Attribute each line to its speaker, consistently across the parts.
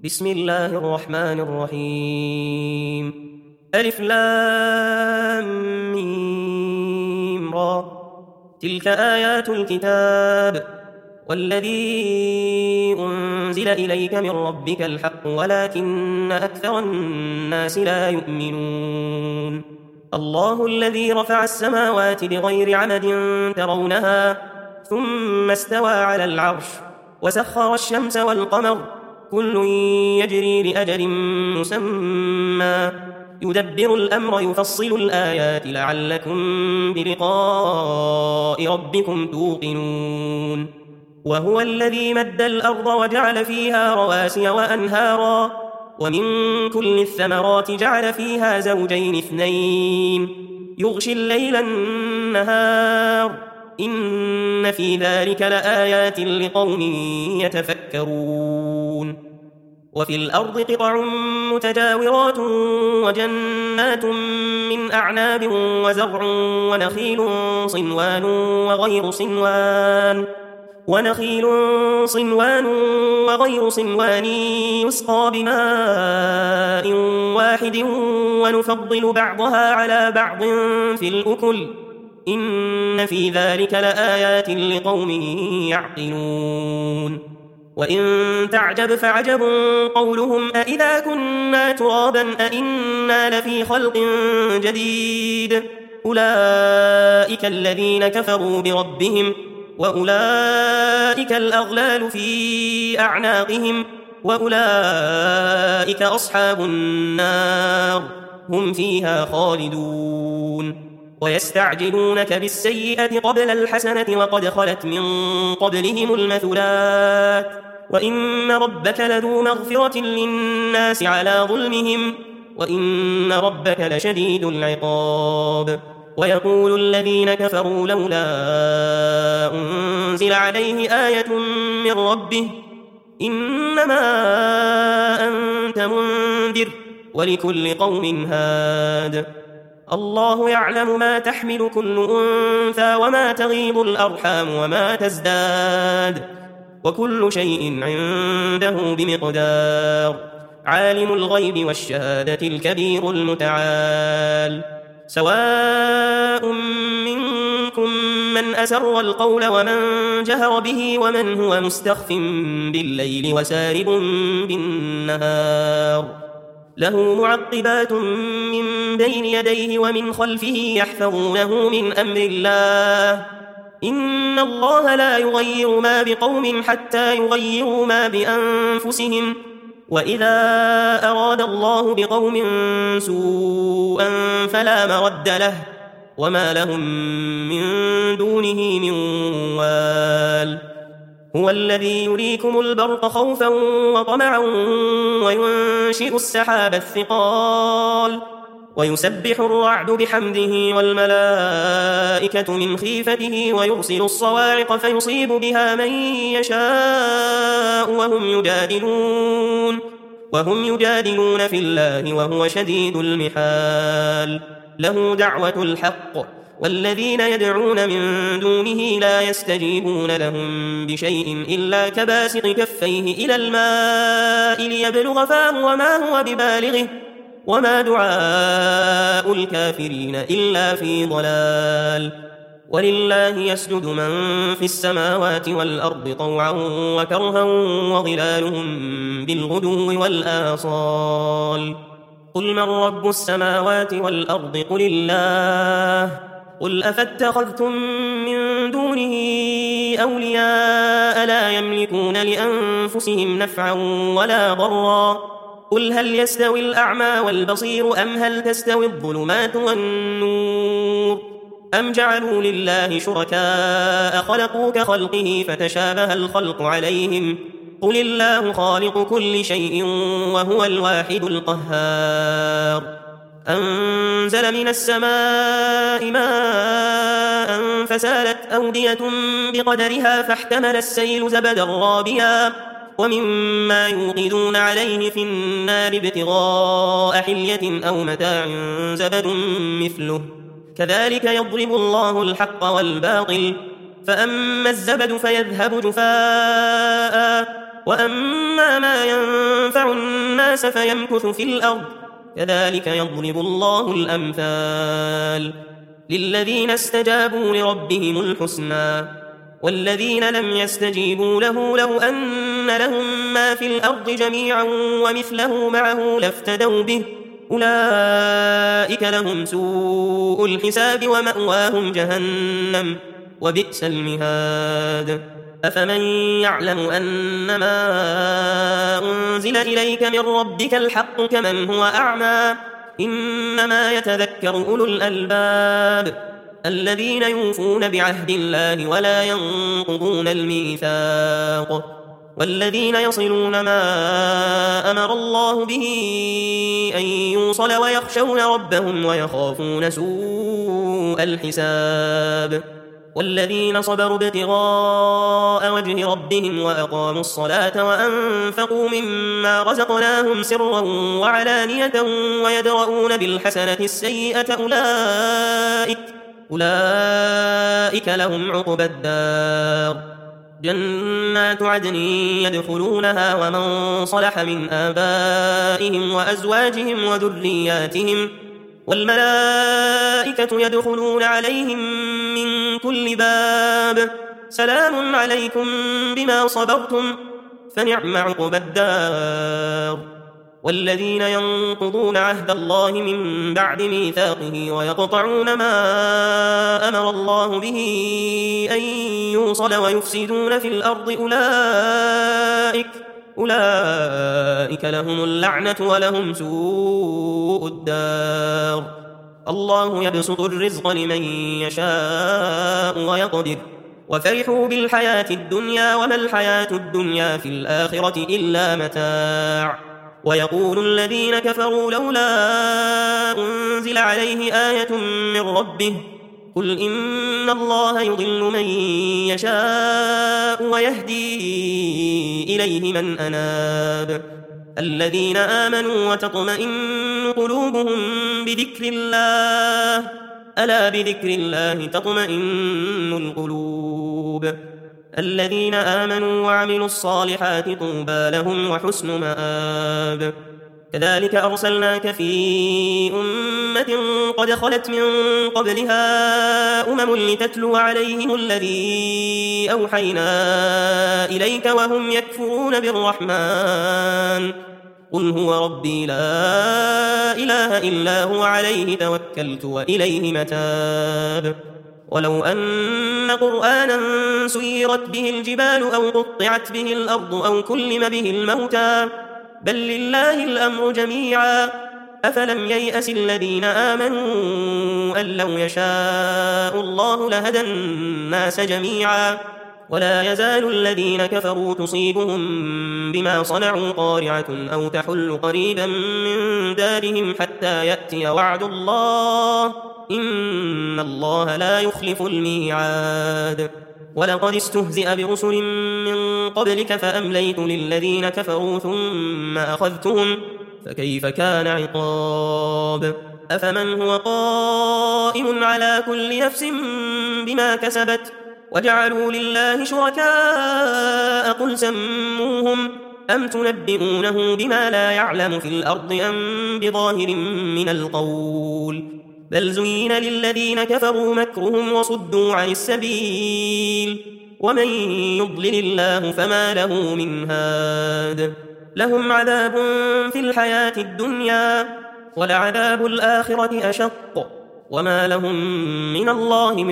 Speaker 1: بسم الله الرحمن الرحيم. ألف لام ميم را. تلك آيات الكتاب والذي أنزل إليك من ربك الحق ولكن أكثر الناس لا يؤمنون. الله الذي رفع السماوات بغير عمد ترونها ثم استوى على العرش وسخر الشمس والقمر كل يجري لأجل مسمى يدبر الأمر يفصل الآيات لعلكم بلقاء ربكم توقنون. وهو الذي مد الأرض وجعل فيها رواسي وأنهارا ومن كل الثمرات جعل فيها زوجين اثنين يغشي الليل النهار إن في ذلك لآيات لقوم يتفكرون. وفي الأرض قطع متجاورات وجنات من أعناب وزرع ونخيل صنوان وغير صنوان يسقى بماء واحد ونفضل بعضها على بعض في الأكل إن في ذلك لآيات لقوم يعقلون. وإن تعجب فعجب قولهم أإذا كنا ترابا أإنا لفي خلق جديد أولئك الذين كفروا بربهم وأولئك الأغلال في أعناقهم وأولئك أصحاب النار هم فيها خالدون. ويستعجلونك بالسيئة قبل الحسنة وقد خلت من قبلهم المثلات وإن ربك لذو مغفرة للناس على ظلمهم وإن ربك لشديد العقاب. ويقول الذين كفروا لولا أنزل عليه آية من ربه إنما أنت منذر ولكل قوم هاد الله يعلم ما تحمل كل أنثى وما تغيض الأرحام وما تزداد وكل شيء عنده بمقدار. عالم الغيب والشهادة الكبير المتعال. سواء منكم من أسر القول ومن جهر به ومن هو مستخف بالليل وسارب بالنهار له معقبات من بين يديه ومن خلفه يحفظونه من أمر الله إن الله لا يغير ما بقوم حتى يغيروا ما بأنفسهم وإذا أراد الله بقوم سوءا فلا مرد له وما لهم من دونه من وال. هو الذي يريكم البرق خوفا وطمعا وينشئ السحاب الثقال ويسبح الرعد بحمده والملائكة من خيفته ويرسل الصواعق فيصيب بها من يشاء وهم يجادلون في الله وهو شديد المحال. له دعوة الحق والذين يدعون من دونه لا يستجيبون لهم بشيء إلا كباسط كفيه إلى الماء ليبلغ فاه وما هو ببالغه وما دعاء الكافرين إلا في ضلال. ولله يسجد من في السماوات والأرض طوعا وكرها وظلالهم بالغدو والآصال. قل من رب السماوات والأرض قل الله قل أفاتخذتم من دونه أولياء لا يملكون لأنفسهم نفعا ولا ضرا قل هل يستوي الأعمى والبصير أم هل تستوي الظلمات والنور أم جعلوا لله شركاء خلقوا كخلقه فتشابه الخلق عليهم قل الله خالق كل شيء وهو الواحد القهار. أنزل من السماء ماء فسالت أودية بقدرها فاحتمل السيل زبدا رابيا ومما يوقدون عليه في النار ابتغاء حلية أو متاع زبد مثله كذلك يضرب الله الحق والباطل فأما الزبد فيذهب جفاء وأما ما ينفع الناس فيمكث في الأرض كذلك يضرب الله الأمثال للذين استجابوا لربهم الحسنى والذين لم يستجيبوا له لو أن لهم ما في الأرض جميعا ومثله معه لافتدوا به أولئك لهم سوء الحساب ومأواهم جهنم وبئس المهاد أفمن يعلم أنما أنزل إليك من ربك الحق كمن هو أعمى إنما يتذكر أولو الألباب الذين يوفون بعهد الله ولا ينقضون الميثاق والذين يصلون ما أمر الله به أن يوصل ويخشون ربهم ويخافون سوء الحساب والذين صبروا ابتغاء وجه ربهم وأقاموا الصلاة وأنفقوا مما رزقناهم سرا وعلانية ويدرؤون بالحسنة السيئة أولئك لهم عقبى الدار جنات عدن يدخلونها ومن صلح من آبائهم وأزواجهم وذرياتهم والملائكة يدخلون عليهم من كل باب سلام عليكم بما صبرتم فنعم عقبى الدار والذين ينقضون عهد الله من بعد ميثاقه ويقطعون ما أمر الله به أن يوصل ويفسدون في الأرض أولئك لهم اللعنة ولهم سوء الدار الله يبسط الرزق لمن يشاء ويقدر وفرحوا بالحياة الدنيا وما الحياة الدنيا في الآخرة إلا متاع ويقول الذين كفروا لولا أنزل عليه آية من ربه قل إن الله يضل من يشاء ويهدي إليه من أناب الذين آمنوا وتطمئن قلوبهم بذكر الله ألا بذكر الله تطمئن القلوب الذين آمنوا وعملوا الصالحات طوبى لهم وحسن مآب كذلك أرسلناك في أمة قد خلت من قبلها لتتلو عليهم الذي أوحينا إليك وهم يكفرون بالرحمن قل هو ربي لا إله إلا هو عليه توكلت وإليه متاب ولو أن قرآنا سيرت به الجبال أو قطعت به الأرض أو كلم به الموتى بل لله الأمر جميعا أفلم ييأس الذين آمنوا أن لو يشاء الله لهدى الناس جميعا ولا يزال الذين كفروا تصيبهم بما صنعوا قارعة أو تحل قريبا من دارهم حتى يأتي وعد الله إن الله لا يخلف الميعاد ولقد استهزئ برسل من قبلك فأمليت للذين كفروا ثم أخذتهم فكيف كان عقاب أفمن هو قائم على كل نفس بما كسبت وجعلوا لله شركاء قل سموهم أم تنبئونه بما لا يعلم في الأرض أم بظاهر من القول بل زين للذين كفروا مكرهم وصدوا عن السبيل ومن يضلل الله فما له من هاد لهم عذاب في الحياة الدنيا ولعذاب الآخرة أشق وما لهم من الله من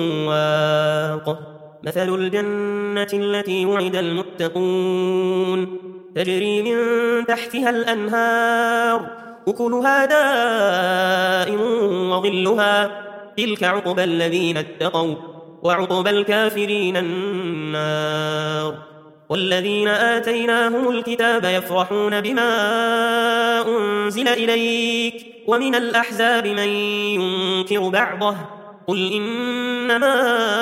Speaker 1: واق مثل الجنة التي وعد المتقون تجري من تحتها الأنهار أكلها دائم وظلها تلك عقبى الذين اتقوا وعقبى الكافرين النار والذين آتيناهم الكتاب يفرحون بما أنزل إليك ومن الأحزاب من ينكر بعضه قل إنما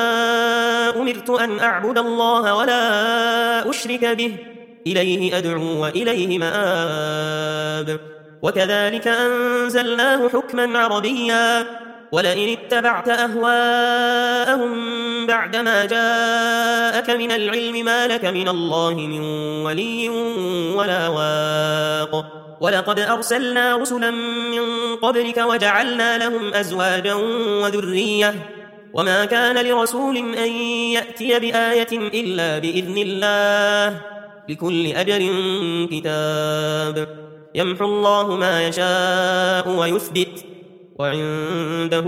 Speaker 1: أمرت أن أعبد الله ولا أشرك به إليه أدعو وإليه مآب وكذلك أنزلناه حكما عربيا ولئن اتبعت أهواءهم بعدما جاءك من العلم ما لك من الله من ولي ولا واق ولقد أرسلنا رسلا من قبلك وجعلنا لهم أزواجا وذرية وما كان لرسول أن يأتي بآية إلا بإذن الله لكل أجل كتاب يمحو الله ما يشاء ويثبت وعنده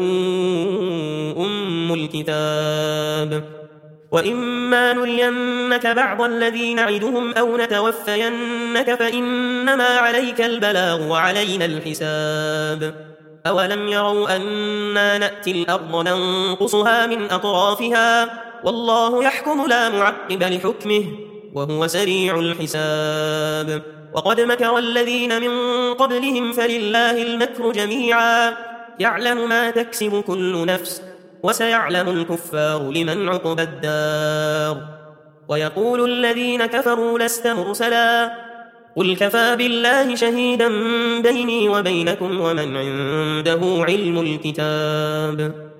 Speaker 1: أم الكتاب وإما نرينك بعض الذي نعدهم أو نتوفينك فإنما عليك البلاغ وعلينا الحساب أولم يروا أنا نأتي الأرض ننقصها من أطرافها والله يحكم لا معقب لحكمه وهو سريع الحساب وقد مكر الذين من قبلهم فلله المكر جميعا يعلم ما تكسب كل نفس وسيعلم الكفار لمن عقبى الدار ويقول الذين كفروا لست مرسلا قل كفى بالله شهيدا بيني وبينكم ومن عنده علم الكتاب